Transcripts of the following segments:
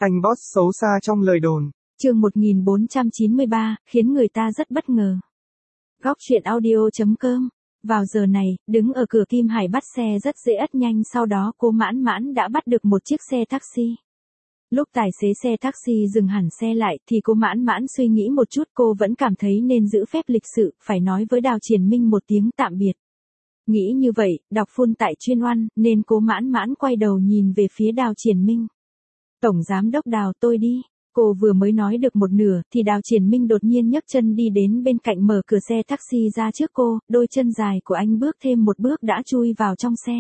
Anh boss xấu xa trong lời đồn. Chương 1493, khiến người ta rất bất ngờ. Góc truyện audio.com. Vào giờ này, đứng ở cửa Kim Hải bắt xe rất dễ ất nhanh, sau đó cô Mãn Mãn đã bắt được một chiếc xe taxi. Lúc tài xế xe taxi dừng hẳn xe lại thì cô Mãn Mãn suy nghĩ một chút, cô vẫn cảm thấy nên giữ phép lịch sự, phải nói với Đào Triển Minh một tiếng tạm biệt. Nghĩ như vậy, đọc full tại chuyên oan, nên cô Mãn Mãn quay đầu nhìn về phía Đào Triển Minh. Tổng giám đốc Đào, tôi đi. Cô vừa mới nói được một nửa thì Đào Triển Minh đột nhiên nhấc chân đi đến bên cạnh, mở cửa xe taxi ra trước cô, đôi chân dài của anh bước thêm một bước đã chui vào trong xe.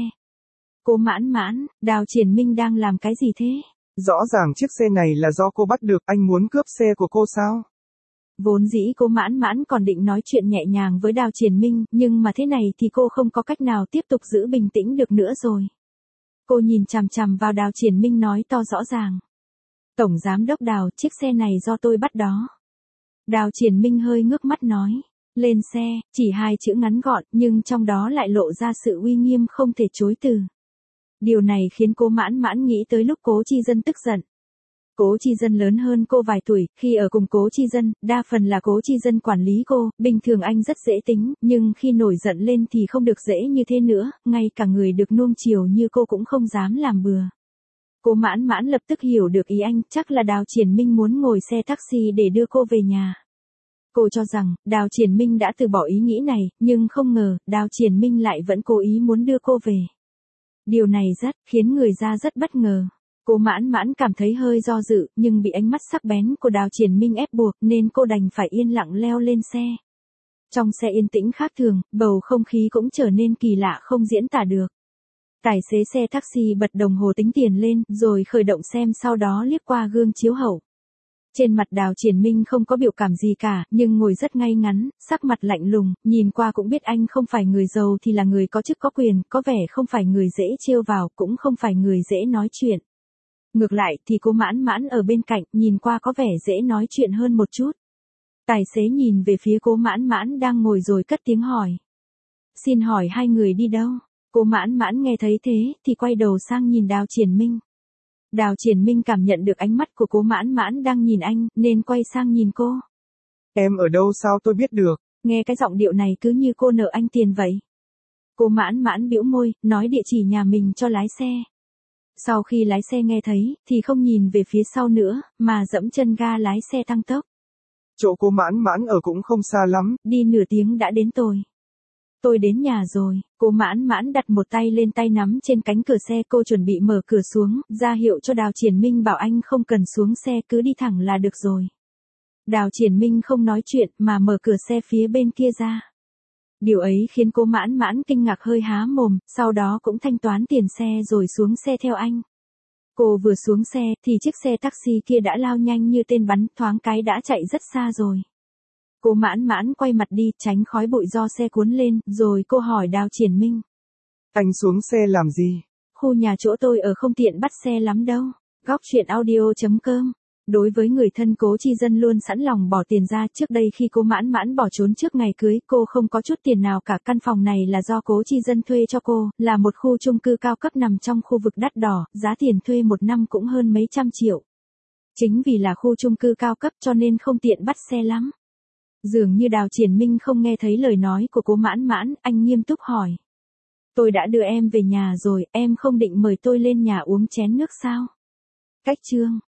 Cô Mãn Mãn, Đào Triển Minh đang làm cái gì thế? Rõ ràng chiếc xe này là do cô bắt được, anh muốn cướp xe của cô sao? Vốn dĩ cô Mãn Mãn còn định nói chuyện nhẹ nhàng với Đào Triển Minh, nhưng mà thế này thì cô không có cách nào tiếp tục giữ bình tĩnh được nữa rồi. Cô nhìn chằm chằm vào Đào Triển Minh nói to rõ ràng. Tổng giám đốc Đào, chiếc xe này do tôi bắt đó. Đào Triển Minh hơi ngước mắt nói. Lên xe, chỉ hai chữ ngắn gọn nhưng trong đó lại lộ ra sự uy nghiêm không thể chối từ. Điều này khiến cô Mãn Mãn nghĩ tới lúc Cố Chi Dân tức giận. Cố Chi Dân lớn hơn cô vài tuổi, khi ở cùng Cố Chi Dân, đa phần là Cố Chi Dân quản lý cô, bình thường anh rất dễ tính, nhưng khi nổi giận lên thì không được dễ như thế nữa, ngay cả người được nuông chiều như cô cũng không dám làm bừa. Cô Mãn Mãn lập tức hiểu được ý anh, chắc là Đào Triển Minh muốn ngồi xe taxi để đưa cô về nhà. Cô cho rằng, Đào Triển Minh đã từ bỏ ý nghĩ này, nhưng không ngờ, Đào Triển Minh lại vẫn cố ý muốn đưa cô về. Điều này khiến người ta rất bất ngờ. Cô Mãn Mãn cảm thấy hơi do dự, nhưng bị ánh mắt sắc bén của Đào Triển Minh ép buộc nên cô đành phải yên lặng leo lên xe. Trong xe yên tĩnh khác thường, bầu không khí cũng trở nên kỳ lạ không diễn tả được. Tài xế xe taxi bật đồng hồ tính tiền lên, rồi khởi động xem, sau đó liếc qua gương chiếu hậu. Trên mặt Đào Triển Minh không có biểu cảm gì cả, nhưng ngồi rất ngay ngắn, sắc mặt lạnh lùng, nhìn qua cũng biết anh không phải người giàu thì là người có chức có quyền, có vẻ không phải người dễ trêu vào, cũng không phải người dễ nói chuyện. Ngược lại thì cô Mãn Mãn ở bên cạnh, nhìn qua có vẻ dễ nói chuyện hơn một chút. Tài xế nhìn về phía cô Mãn Mãn đang ngồi rồi cất tiếng hỏi. Xin hỏi hai người đi đâu? Cô Mãn Mãn nghe thấy thế thì quay đầu sang nhìn Đào Triển Minh. Đào Triển Minh cảm nhận được ánh mắt của cô Mãn Mãn đang nhìn anh, nên quay sang nhìn cô. Em ở đâu sao tôi biết được? Nghe cái giọng điệu này cứ như cô nợ anh tiền vậy. Cô Mãn Mãn bĩu môi, nói địa chỉ nhà mình cho lái xe. Sau khi lái xe nghe thấy, thì không nhìn về phía sau nữa, mà dẫm chân ga lái xe tăng tốc. Chỗ cô Mãn Mãn ở cũng không xa lắm. Đi nửa tiếng đã đến tôi. Tôi đến nhà rồi. Cô Mãn Mãn đặt một tay lên tay nắm trên cánh cửa xe, cô chuẩn bị mở cửa xuống, ra hiệu cho Đào Triển Minh bảo anh không cần xuống xe, cứ đi thẳng là được rồi. Đào Triển Minh không nói chuyện mà mở cửa xe phía bên kia ra. Điều ấy khiến cô Mãn Mãn kinh ngạc hơi há mồm, sau đó cũng thanh toán tiền xe rồi xuống xe theo anh. Cô vừa xuống xe thì chiếc xe taxi kia đã lao nhanh như tên bắn, thoáng cái đã chạy rất xa rồi. Cô Mãn Mãn quay mặt đi, tránh khói bụi do xe cuốn lên, rồi cô hỏi Đào Triển Minh. Anh xuống xe làm gì? Khu nhà chỗ tôi ở không tiện bắt xe lắm đâu. Góc truyện audio.com. Đối với người thân Cố Chi Dân luôn sẵn lòng bỏ tiền ra, trước đây khi cô Mãn Mãn bỏ trốn trước ngày cưới, cô không có chút tiền nào cả. Căn phòng này là do Cố Chi Dân thuê cho cô, là một khu chung cư cao cấp nằm trong khu vực đắt đỏ, giá tiền thuê một năm cũng hơn mấy trăm triệu. Chính vì là khu chung cư cao cấp cho nên không tiện bắt xe lắm. Dường như Đào Triển Minh không nghe thấy lời nói của cô Mãn Mãn, anh nghiêm túc hỏi. Tôi đã đưa em về nhà rồi, em không định mời tôi lên nhà uống chén nước sao? Cách chương.